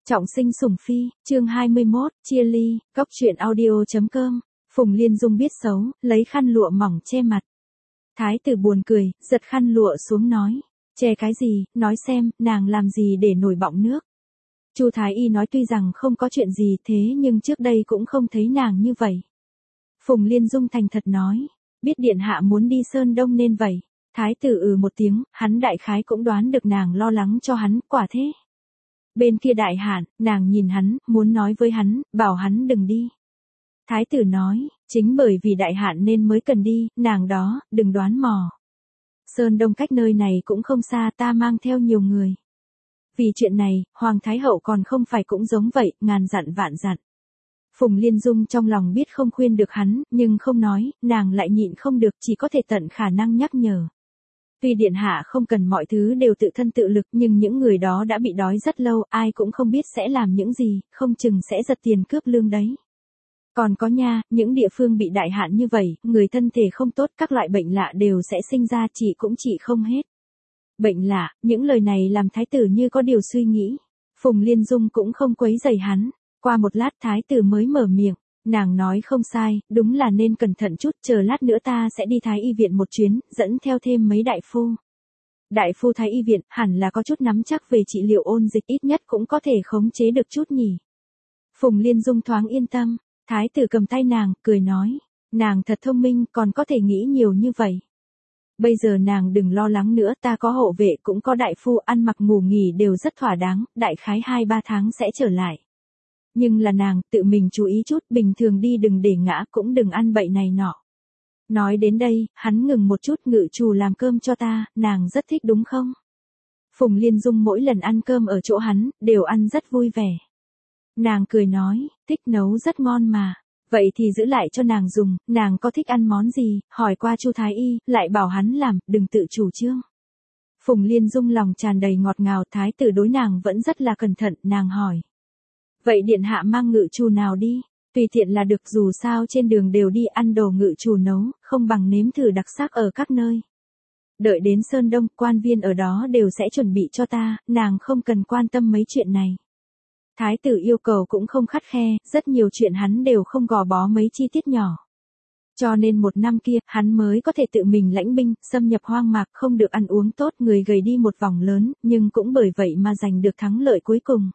Trọng sinh sủng phi, chương 21, chia ly, góc truyện audio.com. Phùng Liên Dung biết xấu, lấy khăn lụa mỏng che mặt. Thái tử buồn cười, giật khăn lụa xuống nói. Che cái gì, nói xem, nàng làm gì để nổi bọng nước. Chu Thái Y nói tuy rằng không có chuyện gì thế nhưng trước đây cũng không thấy nàng như vậy. Phùng Liên Dung thành thật nói, biết điện hạ muốn đi Sơn Đông nên vậy. Thái tử một tiếng, hắn đại khái cũng đoán được nàng lo lắng cho hắn, quả thế. Bên kia đại hạn, nàng nhìn hắn, muốn nói với hắn, bảo hắn đừng đi. Thái tử nói, chính bởi vì đại hạn nên mới cần đi, nàng đó, đừng đoán mò. Sơn Đông cách nơi này cũng không xa, ta mang theo nhiều người. Vì chuyện này, Hoàng Thái Hậu còn không phải cũng giống vậy, ngàn dặn vạn dặn. Phùng Liên Dung trong lòng biết không khuyên được hắn, nhưng không nói, nàng lại nhịn không được, chỉ có thể tận khả năng nhắc nhở. Tuy điện hạ không cần mọi thứ đều tự thân tự lực nhưng những người đó đã bị đói rất lâu, ai cũng không biết sẽ làm những gì, không chừng sẽ giật tiền cướp lương đấy. Còn có nha, những địa phương bị đại hạn như vậy, người thân thể không tốt, các loại bệnh lạ đều sẽ sinh ra, trị cũng trị không hết. Bệnh lạ, những lời này làm thái tử như có điều suy nghĩ. Phùng Liên Dung cũng không quấy rầy hắn. Qua một lát thái tử mới mở miệng. Nàng nói không sai, đúng là nên cẩn thận chút, chờ lát nữa ta sẽ đi Thái Y viện một chuyến, dẫn theo thêm mấy đại phu. Đại phu Thái Y viện hẳn là có chút nắm chắc về trị liệu ôn dịch, ít nhất cũng có thể khống chế được chút nhỉ. Phùng Liên Dung thoáng yên tâm, thái tử cầm tay nàng, cười nói, nàng thật thông minh, còn có thể nghĩ nhiều như vậy. Bây giờ nàng đừng lo lắng nữa, ta có hộ vệ cũng có đại phu, ăn mặc ngủ nghỉ đều rất thỏa đáng, đại khái 2-3 tháng sẽ trở lại. Nhưng là nàng, tự mình chú ý chút, bình thường đi đừng để ngã, cũng đừng ăn bậy này nọ. Nói đến đây, hắn ngừng một chút, ngự chủ làm cơm cho ta, nàng rất thích đúng không? Phùng Liên Dung mỗi lần ăn cơm ở chỗ hắn, đều ăn rất vui vẻ. Nàng cười nói, thích nấu rất ngon mà. Vậy thì giữ lại cho nàng dùng, nàng có thích ăn món gì, hỏi qua Chu Thái Y, lại bảo hắn làm, đừng tự chủ trương. Phùng Liên Dung lòng tràn đầy ngọt ngào, thái tử đối nàng vẫn rất là cẩn thận, nàng hỏi. Vậy điện hạ mang ngự chủ nào đi, tùy tiện là được, dù sao trên đường đều đi ăn đồ ngự chủ nấu, không bằng nếm thử đặc sắc ở các nơi. Đợi đến Sơn Đông, quan viên ở đó đều sẽ chuẩn bị cho ta, nàng không cần quan tâm mấy chuyện này. Thái tử yêu cầu cũng không khắt khe, rất nhiều chuyện hắn đều không gò bó mấy chi tiết nhỏ. Cho nên một năm kia, hắn mới có thể tự mình lãnh binh, xâm nhập hoang mạc, không được ăn uống tốt, người gầy đi một vòng lớn, nhưng cũng bởi vậy mà giành được thắng lợi cuối cùng.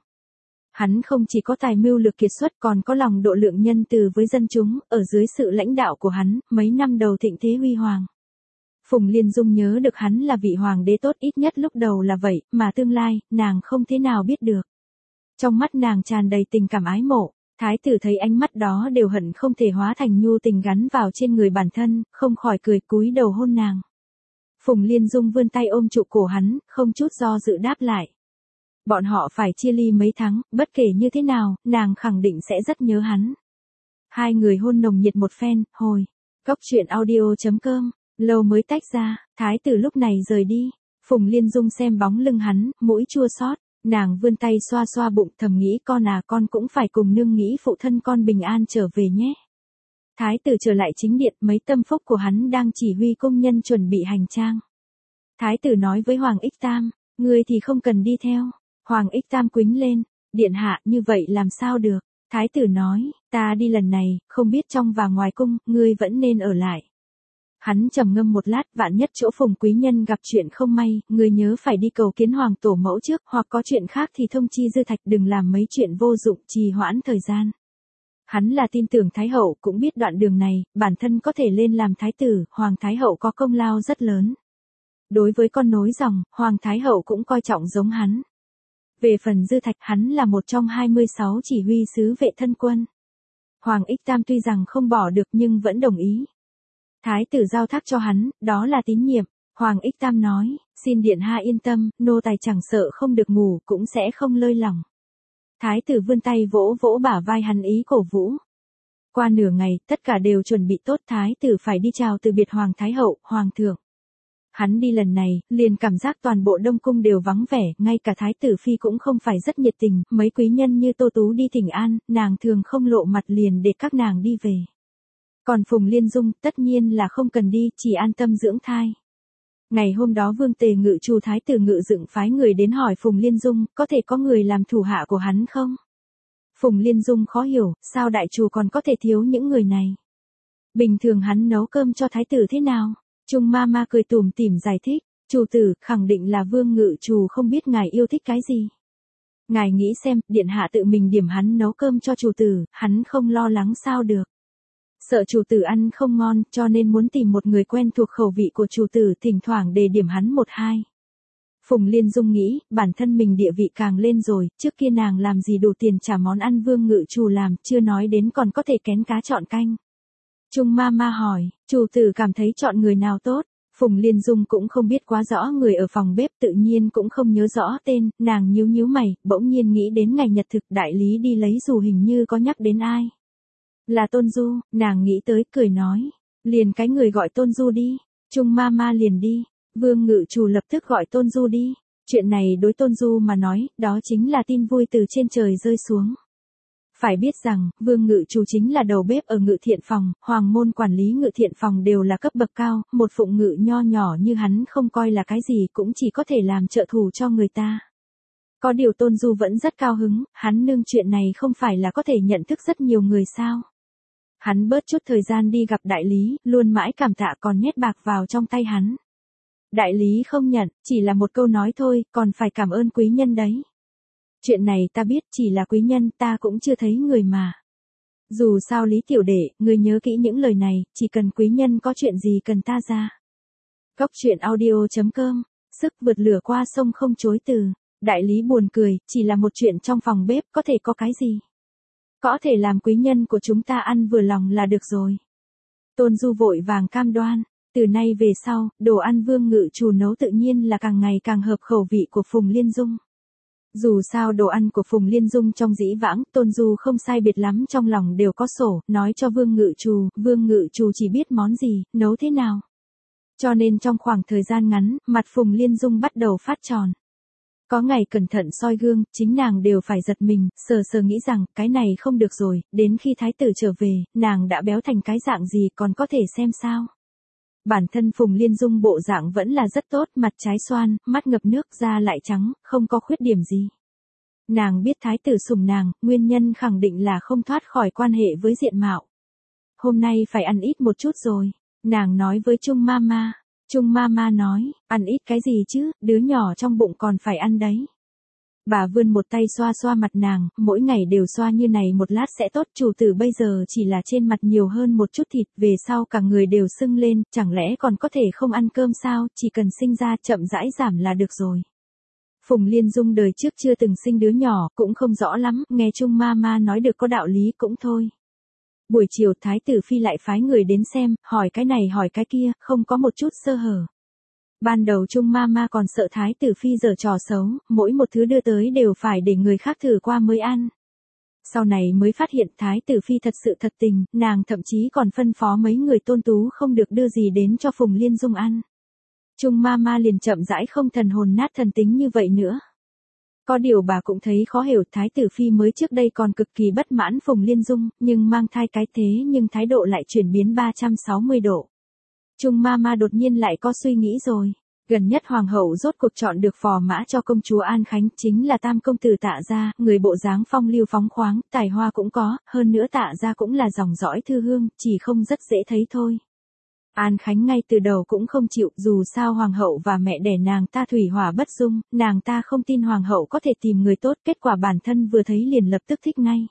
Hắn không chỉ có tài mưu lược kiệt xuất còn có lòng độ lượng nhân từ với dân chúng, ở dưới sự lãnh đạo của hắn, mấy năm đầu thịnh thế huy hoàng. Phùng Liên Dung nhớ được hắn là vị hoàng đế tốt, ít nhất lúc đầu là vậy, mà tương lai, nàng không thế nào biết được. Trong mắt nàng tràn đầy tình cảm ái mộ, thái tử thấy ánh mắt đó đều hận không thể hóa thành nhu tình gắn vào trên người bản thân, không khỏi cười cúi đầu hôn nàng. Phùng Liên Dung vươn tay ôm trụ cổ hắn, không chút do dự đáp lại. Bọn họ phải chia ly mấy tháng, bất kể như thế nào, nàng khẳng định sẽ rất nhớ hắn. Hai người hôn nồng nhiệt một phen, hồi. Góc truyện audio.com, lâu mới tách ra, thái tử lúc này rời đi. Phùng Liên Dung xem bóng lưng hắn, mũi chua xót, nàng vươn tay xoa xoa bụng thầm nghĩ con à, con cũng phải cùng nương nghĩ phụ thân con bình an trở về nhé. Thái tử trở lại chính điện, mấy tâm phúc của hắn đang chỉ huy công nhân chuẩn bị hành trang. Thái tử nói với Hoàng Ích Tam, ngươi thì không cần đi theo. Hoàng Ích Tam quính lên, điện hạ, như vậy làm sao được? Thái tử nói, ta đi lần này, không biết trong và ngoài cung, ngươi vẫn nên ở lại. Hắn trầm ngâm một lát, vạn nhất chỗ Phùng quý nhân gặp chuyện không may, ngươi nhớ phải đi cầu kiến hoàng tổ mẫu trước, hoặc có chuyện khác thì thông chi Dư Thạch, đừng làm mấy chuyện vô dụng, trì hoãn thời gian. Hắn là tin tưởng Thái hậu, cũng biết đoạn đường này, bản thân có thể lên làm thái tử, Hoàng Thái hậu có công lao rất lớn. Đối với con nối dòng, Hoàng Thái hậu cũng coi trọng giống hắn. Về phần Dư Thạch, hắn là một trong 26 chỉ huy sứ vệ thân quân. Hoàng Ích Tam tuy rằng không bỏ được nhưng vẫn đồng ý. Thái tử giao thác cho hắn, đó là tín nhiệm. Hoàng Ích Tam nói, xin điện hạ yên tâm, nô tài chẳng sợ không được ngủ, cũng sẽ không lơi lỏng. Thái tử vươn tay vỗ vỗ bả vai hắn ý cổ vũ. Qua nửa ngày, tất cả đều chuẩn bị tốt, thái tử phải đi chào từ biệt Hoàng Thái hậu, Hoàng thượng. Hắn đi lần này, liền cảm giác toàn bộ Đông Cung đều vắng vẻ, ngay cả Thái tử Phi cũng không phải rất nhiệt tình, mấy quý nhân như Tô Tú đi thỉnh an, nàng thường không lộ mặt liền để các nàng đi về. Còn Phùng Liên Dung, tất nhiên là không cần đi, chỉ an tâm dưỡng thai. Ngày hôm đó Vương Tề Ngự Chu thái tử Ngự Dựng phái người đến hỏi Phùng Liên Dung, có thể có người làm thủ hạ của hắn không? Phùng Liên Dung khó hiểu, sao đại chủ còn có thể thiếu những người này? Bình thường hắn nấu cơm cho thái tử thế nào? Trung ma ma cười tủm tỉm giải thích, chủ tử, khẳng định là Vương Ngự Trù không biết ngài yêu thích cái gì. Ngài nghĩ xem, điện hạ tự mình điểm hắn nấu cơm cho chủ tử, hắn không lo lắng sao được. Sợ chủ tử ăn không ngon, cho nên muốn tìm một người quen thuộc khẩu vị của chủ tử, thỉnh thoảng để điểm hắn một hai. Phùng Liên Dung nghĩ, bản thân mình địa vị càng lên rồi, trước kia nàng làm gì đủ tiền trả món ăn Vương Ngự Trù làm, chưa nói đến còn có thể kén cá chọn canh. Trung ma ma hỏi, chủ tử cảm thấy chọn người nào tốt? Phùng Liên Dung cũng không biết quá rõ người ở phòng bếp, tự nhiên cũng không nhớ rõ tên, nàng nhíu nhíu mày, bỗng nhiên nghĩ đến ngày nhật thực đại lý đi lấy dù hình như có nhắc đến ai. Là Tôn Du, nàng nghĩ tới cười nói, liền cái người gọi Tôn Du đi. Trung ma ma liền đi, Vương Ngự Trù lập tức gọi Tôn Du đi. Chuyện này đối Tôn Du mà nói, đó chính là tin vui từ trên trời rơi xuống. Phải biết rằng, Vương Ngự Trù chính là đầu bếp ở Ngự Thiện Phòng, hoàng môn quản lý Ngự Thiện Phòng đều là cấp bậc cao, một phụng ngự nho nhỏ như hắn không coi là cái gì cũng chỉ có thể làm trợ thủ cho người ta. Có điều Tôn Du vẫn rất cao hứng, hắn nương chuyện này không phải là có thể nhận thức rất nhiều người sao. Hắn bớt chút thời gian đi gặp đại lý, luôn mãi cảm tạ còn nhét bạc vào trong tay hắn. Đại lý không nhận, chỉ là một câu nói thôi, còn phải cảm ơn quý nhân đấy. Chuyện này ta biết, chỉ là quý nhân, ta cũng chưa thấy người mà. Dù sao Lý tiểu đệ, ngươi nhớ kỹ những lời này, chỉ cần quý nhân có chuyện gì cần ta ra. Cốc truyện audio.com, sức vượt lửa qua sông không chối từ. Đại lý buồn cười, chỉ là một chuyện trong phòng bếp, có thể có cái gì? Có thể làm quý nhân của chúng ta ăn vừa lòng là được rồi. Tôn Du vội vàng cam đoan, từ nay về sau, đồ ăn Vương Ngự Trù nấu tự nhiên là càng ngày càng hợp khẩu vị của Phùng Liên Dung. Dù sao đồ ăn của Phùng Liên Dung trong dĩ vãng, Tôn Du không sai biệt lắm trong lòng đều có sổ, nói cho Vương Ngự Trù chỉ biết món gì, nấu thế nào. Cho nên trong khoảng thời gian ngắn, mặt Phùng Liên Dung bắt đầu phát tròn. Có ngày cẩn thận soi gương, chính nàng đều phải giật mình, sờ nghĩ rằng, cái này không được rồi, đến khi thái tử trở về, nàng đã béo thành cái dạng gì còn có thể xem sao. Bản thân Phùng Liên Dung bộ dạng vẫn là rất tốt, mặt trái xoan, mắt ngập nước, da lại trắng, không có khuyết điểm gì. Nàng biết thái tử sủng nàng, nguyên nhân khẳng định là không thoát khỏi quan hệ với diện mạo. Hôm nay phải ăn ít một chút rồi, nàng nói với Trung ma ma. Trung ma ma nói, ăn ít cái gì chứ, đứa nhỏ trong bụng còn phải ăn đấy. Bà vươn một tay xoa xoa mặt nàng, mỗi ngày đều xoa như này một lát sẽ tốt, chủ tử bây giờ chỉ là trên mặt nhiều hơn một chút thịt, về sau cả người đều sưng lên, chẳng lẽ còn có thể không ăn cơm sao, chỉ cần sinh ra chậm rãi giảm là được rồi. Phùng Liên Dung đời trước chưa từng sinh đứa nhỏ, cũng không rõ lắm, nghe Trung ma ma nói được có đạo lý cũng thôi. Buổi chiều thái tử phi lại phái người đến xem, hỏi cái này hỏi cái kia, không có một chút sơ hở. Ban đầu Trung ma ma còn sợ thái tử phi giở trò xấu, mỗi một thứ đưa tới đều phải để người khác thử qua mới ăn. Sau này mới phát hiện thái tử phi thật sự thật tình, nàng thậm chí còn phân phó mấy người tôn tú không được đưa gì đến cho Phùng Liên Dung ăn. Trung ma ma liền chậm rãi không thần hồn nát thần tính như vậy nữa. Có điều bà cũng thấy khó hiểu, thái tử phi mới trước đây còn cực kỳ bất mãn Phùng Liên Dung, nhưng mang thai cái thế nhưng thái độ lại chuyển biến 360 độ. Trung ma ma đột nhiên lại có suy nghĩ rồi. Gần nhất hoàng hậu rốt cuộc chọn được phò mã cho công chúa An Khánh, chính là tam công tử Tạ gia, người bộ dáng phong lưu phóng khoáng, tài hoa cũng có, hơn nữa Tạ gia cũng là dòng dõi thư hương, chỉ không rất dễ thấy thôi. An Khánh ngay từ đầu cũng không chịu, dù sao hoàng hậu và mẹ đẻ nàng ta thủy hỏa bất dung, nàng ta không tin hoàng hậu có thể tìm người tốt, kết quả bản thân vừa thấy liền lập tức thích ngay.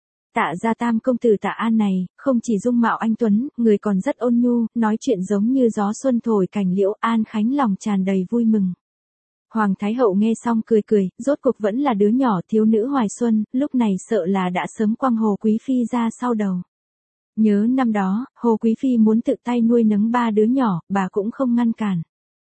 Tạ gia tam công tử Tạ An này, không chỉ dung mạo anh tuấn, người còn rất ôn nhu, nói chuyện giống như gió xuân thổi cành liễu, An Khánh lòng tràn đầy vui mừng. Hoàng thái hậu nghe xong cười cười, rốt cuộc vẫn là đứa nhỏ thiếu nữ hoài xuân, lúc này sợ là đã sớm quăng Hồ Quý Phi ra sau đầu. Nhớ năm đó, Hồ Quý Phi muốn tự tay nuôi nấng 3 đứa nhỏ, bà cũng không ngăn cản.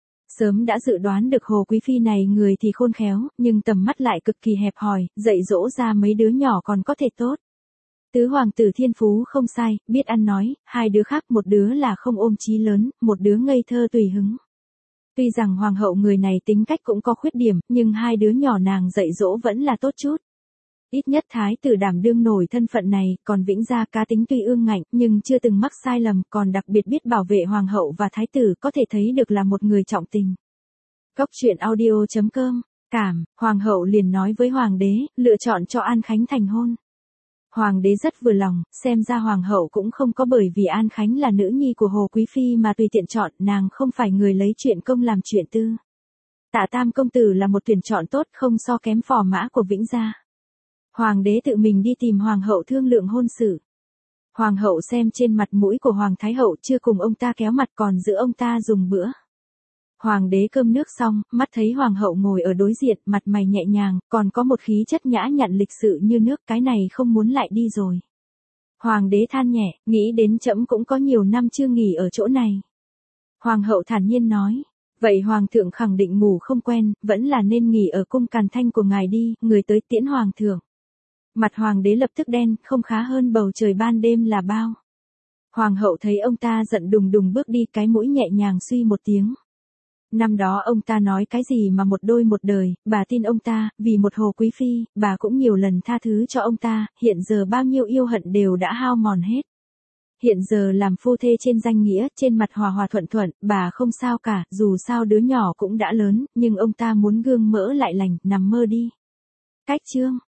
Sớm đã dự đoán được Hồ Quý Phi này người thì khôn khéo, nhưng tầm mắt lại cực kỳ hẹp hòi, dạy dỗ ra mấy đứa nhỏ còn có thể tốt. Tứ hoàng tử thiên phú không sai, biết ăn nói, 2 đứa khác, một đứa là không ôm chí lớn, một đứa ngây thơ tùy hứng. Tuy rằng hoàng hậu người này tính cách cũng có khuyết điểm, nhưng 2 đứa nhỏ nàng dạy dỗ vẫn là tốt chút. Ít nhất thái tử đảm đương nổi thân phận này, còn Vĩnh Gia cá tính tuy ương ngạnh, nhưng chưa từng mắc sai lầm, còn đặc biệt biết bảo vệ hoàng hậu và thái tử, có thể thấy được là một người trọng tình. Cốc truyện audio.com, cảm, hoàng hậu liền nói với hoàng đế, lựa chọn cho An Khánh thành hôn. Hoàng đế rất vừa lòng, xem ra hoàng hậu cũng không có bởi vì An Khánh là nữ nhi của Hồ Quý Phi mà tùy tiện chọn, nàng không phải người lấy chuyện công làm chuyện tư. Tạ Tam công tử là một tuyển chọn tốt, không so kém phò mã của Vĩnh Gia. Hoàng đế tự mình đi tìm hoàng hậu thương lượng hôn sự. Hoàng hậu xem trên mặt mũi của hoàng thái hậu, chưa cùng ông ta kéo mặt còn giữ ông ta dùng bữa. Hoàng đế cơm nước xong, mắt thấy hoàng hậu ngồi ở đối diện, mặt mày nhẹ nhàng, còn có một khí chất nhã nhặn lịch sự như nước, cái này không muốn lại đi rồi. Hoàng đế than nhẹ, nghĩ đến trẫm cũng có nhiều năm chưa nghỉ ở chỗ này. Hoàng hậu thản nhiên nói, vậy hoàng thượng khẳng định ngủ không quen, vẫn là nên nghỉ ở cung Càn Thanh của ngài đi, người tới tiễn hoàng thượng. Mặt hoàng đế lập tức đen, không khá hơn bầu trời ban đêm là bao. Hoàng hậu thấy ông ta giận đùng đùng bước đi, cái mũi nhẹ nhàng suy một tiếng. Năm đó ông ta nói cái gì mà một đôi một đời, bà tin ông ta, vì một Hồ Quý Phi, bà cũng nhiều lần tha thứ cho ông ta, hiện giờ bao nhiêu yêu hận đều đã hao mòn hết. Hiện giờ làm phu thê trên danh nghĩa, trên mặt hòa hòa thuận thuận, bà không sao cả, dù sao đứa nhỏ cũng đã lớn, nhưng ông ta muốn gương mỡ lại lành, nằm mơ đi. Cách chương